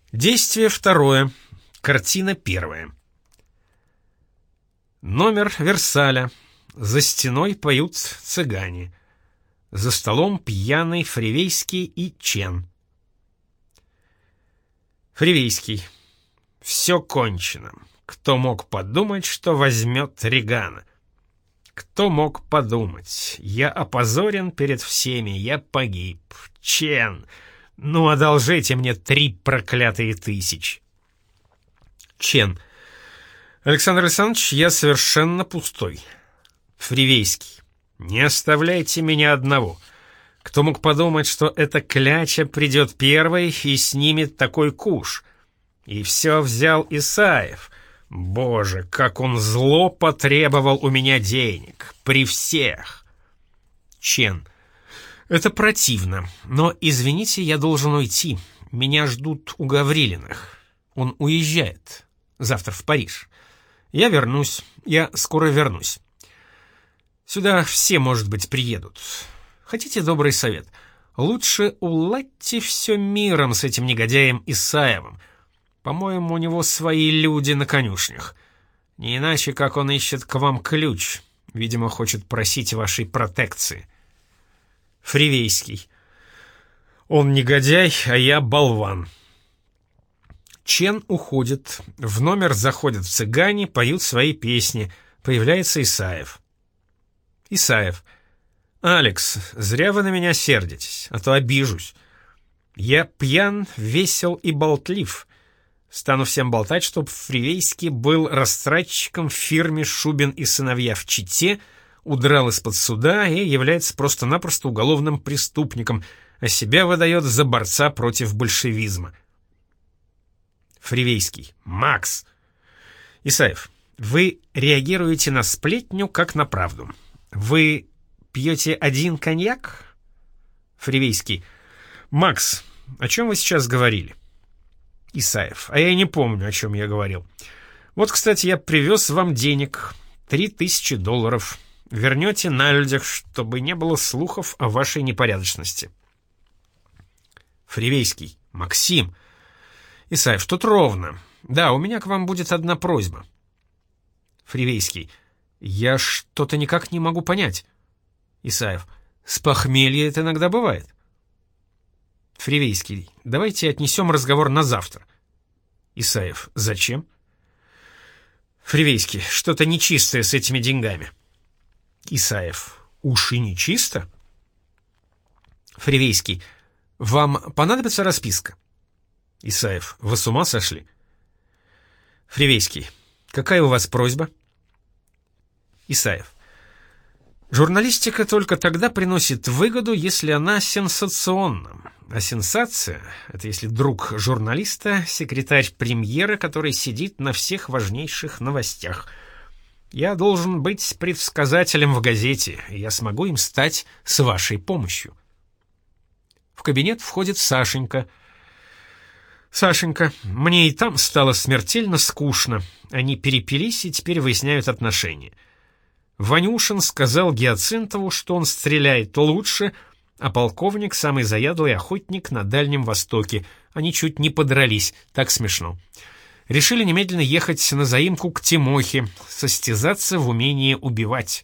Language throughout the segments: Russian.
Действие второе. Картина первая. Номер Версаля. За стеной поют цыгане. За столом пьяный Фривейский и Чен. Фривейский. Все кончено. Кто мог подумать, что возьмет Регана? Кто мог подумать? Я опозорен перед всеми, я погиб. Чен, ну одолжите мне 3 проклятые тысячи. Чен. Александр Александрович, я совершенно пустой. Фривейский. Не оставляйте меня одного. Кто мог подумать, что эта кляча придет первой и снимет такой куш? И все взял Исаев. Боже, как он зло потребовал у меня денег. При всех. Чен. Это противно, но, извините, я должен уйти. Меня ждут у Гаврилиных. Он уезжает. Завтра в Париж. Я вернусь. Я скоро вернусь. Сюда все, может быть, приедут. Хотите добрый совет? Лучше уладьте все миром с этим негодяем Исаевым. По-моему, у него свои люди на конюшнях. Не иначе, как он ищет к вам ключ. Видимо, хочет просить вашей протекции. Фривейский. Он негодяй, а я болван. Чен уходит. В номер заходят цыгане, поют свои песни. Появляется Исаев. Исаев. «Алекс, зря вы на меня сердитесь, а то обижусь. Я пьян, весел и болтлив. Стану всем болтать, чтоб Фривейский был растратчиком в фирме «Шубин и сыновья» в Чите, удрал из-под суда и является просто-напросто уголовным преступником, а себя выдает за борца против большевизма». Фривейский. «Макс!» Исаев. «Вы реагируете на сплетню, как на правду. Вы пьете один коньяк?» Фривейский. «Макс, о чем вы сейчас говорили?» Исаев. «А я не помню, о чем я говорил. Вот, кстати, я привез вам денег. $3000. Вернете на людях, чтобы не было слухов о вашей непорядочности». Фривейский. «Максим!» Исаев. «Тут ровно. Да, у меня к вам будет одна просьба». Фривейский. «Я что-то никак не могу понять». Исаев. «С похмелья это иногда бывает». Фривейский. «Давайте отнесем разговор на завтра». Исаев. «Зачем?» Фривейский. «Что-то нечистое с этими деньгами». Исаев. «Уж и нечисто?» Фривейский. «Вам понадобится расписка?» Исаев. «Вы с ума сошли?» Фривейский. «Какая у вас просьба?» Исаев. «Журналистика только тогда приносит выгоду, если она сенсационна. А сенсация — это если друг журналиста — секретарь премьера, который сидит на всех важнейших новостях. Я должен быть предсказателем в газете, и я смогу им стать с вашей помощью». В кабинет входит Сашенька. «Сашенька, мне и там стало смертельно скучно. Они перепились и теперь выясняют отношения. Ванюшин сказал Гиацинтову, что он стреляет лучше, а полковник — самый заядлый охотник на Дальнем Востоке. Они чуть не подрались, так смешно. Решили немедленно ехать на заимку к Тимохе, состязаться в умении убивать».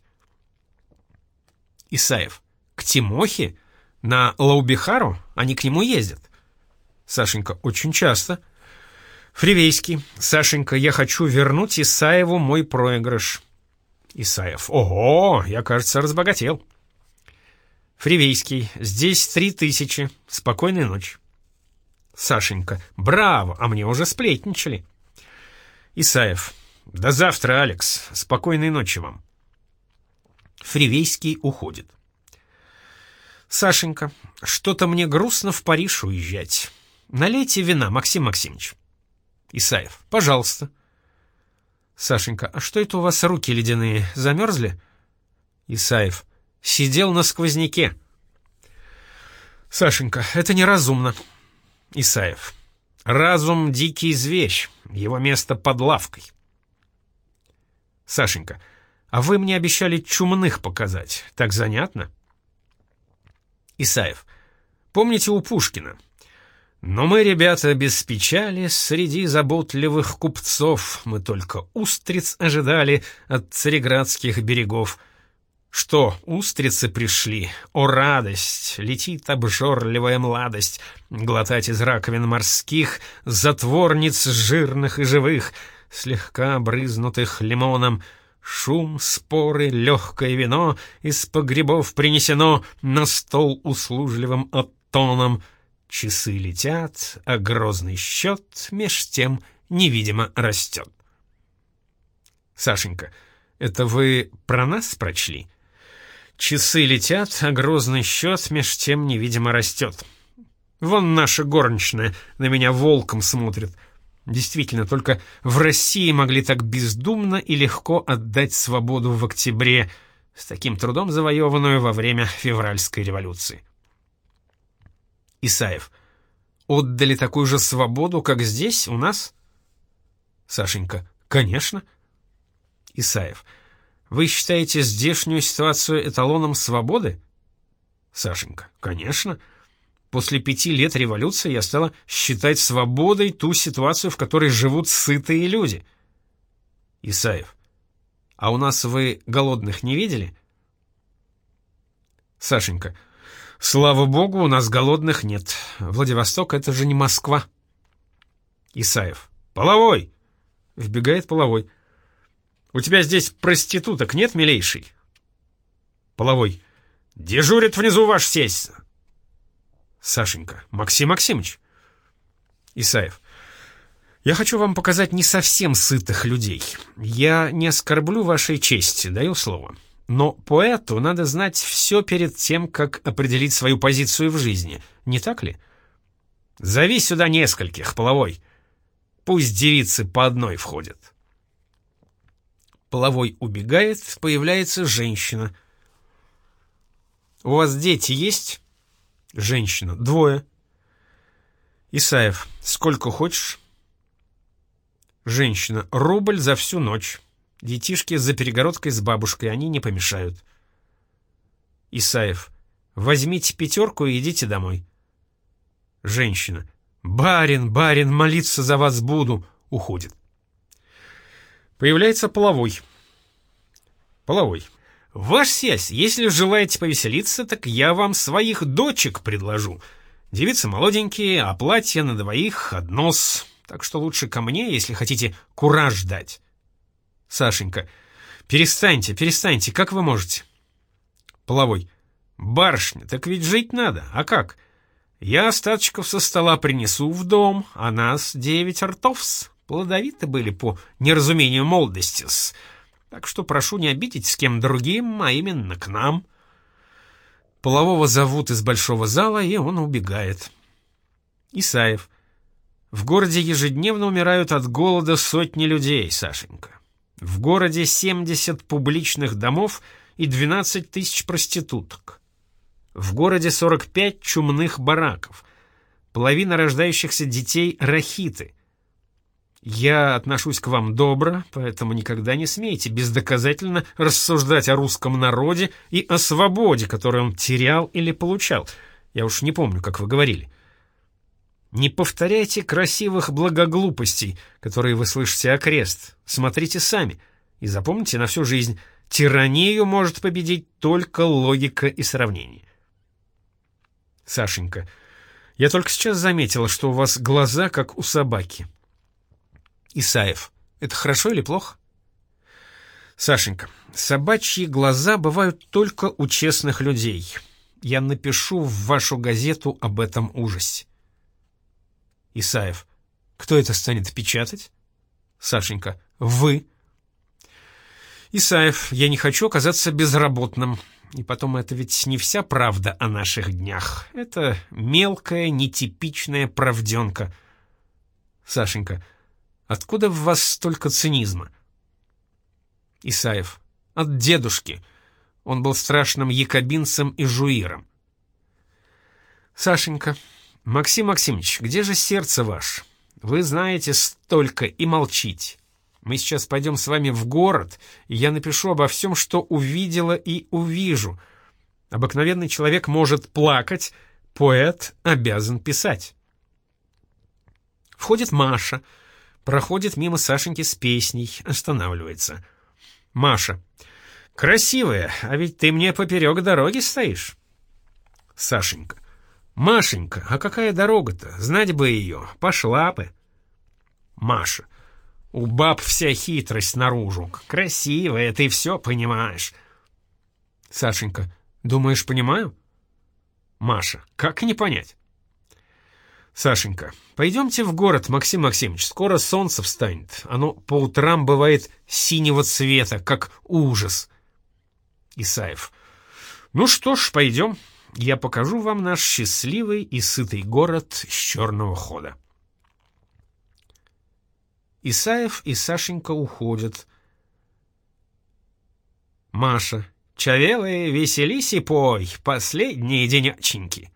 Исаев. «К Тимохе? На Лаубихару? Они к нему ездят?» Сашенька. «Очень часто». Фривейский. «Сашенька, я хочу вернуть Исаеву мой проигрыш». Исаев. «Ого, я, кажется, разбогател». Фривейский. «Здесь 3000. Спокойной ночи». Сашенька. «Браво, а мне уже сплетничали». Исаев. «До завтра, Алекс. Спокойной ночи вам». Фривейский уходит. Сашенька. «Что-то мне грустно в Париж уезжать. Налейте вина, Максим Максимович». Исаев. «Пожалуйста». Сашенька. «А что это у вас руки ледяные? Замерзли?» Исаев. «Сидел на сквозняке». Сашенька. «Это неразумно». Исаев. «Разум — дикий зверь. Его место под лавкой». Сашенька. «А вы мне обещали чумных показать. Так занятно». Исаев. «Помните у Пушкина? Но мы, ребята, без печали, среди заботливых купцов, мы только устриц ожидали от цареградских берегов. Что, устрицы пришли? О, радость! Летит обжорливая младость, глотать из раковин морских затворниц жирных и живых, слегка брызнутых лимоном. Шум, споры, легкое вино из погребов принесено на стол услужливым оттоном. Часы летят, а грозный счет меж тем невидимо растет. Сашенька, это вы про нас прочли? Часы летят, а грозный счет меж тем невидимо растет. Вон наша горничная на меня волком смотрит. Действительно, только в России могли так бездумно и легко отдать свободу в октябре, с таким трудом завоеванную во время февральской революции. Исаев. Отдали такую же свободу, как здесь, у нас? Сашенька. Конечно. Исаев. Вы считаете здешнюю ситуацию эталоном свободы? Сашенька. Конечно. После 5 лет революции я стала считать свободой ту ситуацию, в которой живут сытые люди. Исаев. А у нас вы голодных не видели? Сашенька. Слава богу, у нас голодных нет. Владивосток — это же не Москва. Исаев. Половой! Вбегает Половой. У тебя здесь проституток нет, милейший? Половой. Дежурит внизу ваш сесть. Сашенька. Максим Максимыч. Исаев. Я хочу вам показать не совсем сытых людей. Я не оскорблю вашей чести, даю слово. Но поэту надо знать все перед тем, как определить свою позицию в жизни, не так ли? Зови сюда нескольких, Половой. Пусть девицы по одной входят. Половой убегает, появляется женщина. У вас дети есть? Женщина. 2. Исаев. Сколько хочешь? Женщина. Рубль за всю ночь. Детишки за перегородкой с бабушкой, они не помешают. Исаев. Возьмите 5 и идите домой. Женщина. Барин, барин, молиться за вас буду. Уходит. Появляется Половой. Половой. Ваш сясь, если желаете повеселиться, так я вам своих дочек предложу. Девицы молоденькие, а платье на 2 одно-с. Так что лучше ко мне, если хотите кураж дать. Сашенька. Перестаньте, перестаньте, как вы можете? Половой. Барышня, так ведь жить надо, а как? Я остаточков со стола принесу в дом, а нас 9 ртов-с. Плодовиты были по неразумению молодости-с. Так что прошу не обидеть с кем другим, а именно к нам. Полового зовут из большого зала, и он убегает. Исаев. В городе ежедневно умирают от голода сотни людей, Сашенька. В городе 70 публичных домов и 12 тысяч проституток. В городе 45 чумных бараков. Половина рождающихся детей — рахиты. Я отношусь к вам добро, поэтому никогда не смейте бездоказательно рассуждать о русском народе и о свободе, которую он терял или получал. Я уж не помню, как вы говорили. Не повторяйте красивых благоглупостей, которые вы слышите окрест. Смотрите сами и запомните на всю жизнь: тиранию может победить только логика и сравнение. Сашенька, я только сейчас заметила, что у вас глаза как у собаки. Исаев, это хорошо или плохо? Сашенька, собачьи глаза бывают только у честных людей. Я напишу в вашу газету об этом ужасе. Исаев, кто это станет печатать? Сашенька, вы. Исаев, я не хочу оказаться безработным. И потом, это ведь не вся правда о наших днях. Это мелкая, нетипичная правденка. Сашенька, откуда в вас столько цинизма? Исаев, от дедушки. Он был страшным якобинцем и жуиром. Сашенька, Максим Максимович, где же сердце ваше? Вы знаете столько и молчите. Мы сейчас пойдем с вами в город, и я напишу обо всем, что увидела и увижу. Обыкновенный человек может плакать, поэт обязан писать. Входит Маша, проходит мимо Сашеньки с песней, останавливается. Маша. «Красивая, а ведь ты мне поперек дороги стоишь». Сашенька. «Машенька, а какая дорога-то? Знать бы ее, пошла бы». Маша. «У баб вся хитрость наружу. Красивая, ты все понимаешь». Сашенька. «Думаешь, понимаю?» Маша. «Как не понять?» Сашенька. «Пойдемте в город, Максим Максимович, скоро солнце встанет. Оно по утрам бывает синего цвета, как ужас». Исаев. «Ну что ж, пойдем. Я покажу вам наш счастливый и сытый город с черного хода». Исаев и Сашенька уходят. Маша. «Чавелы, веселись и пой, последние денеченьки».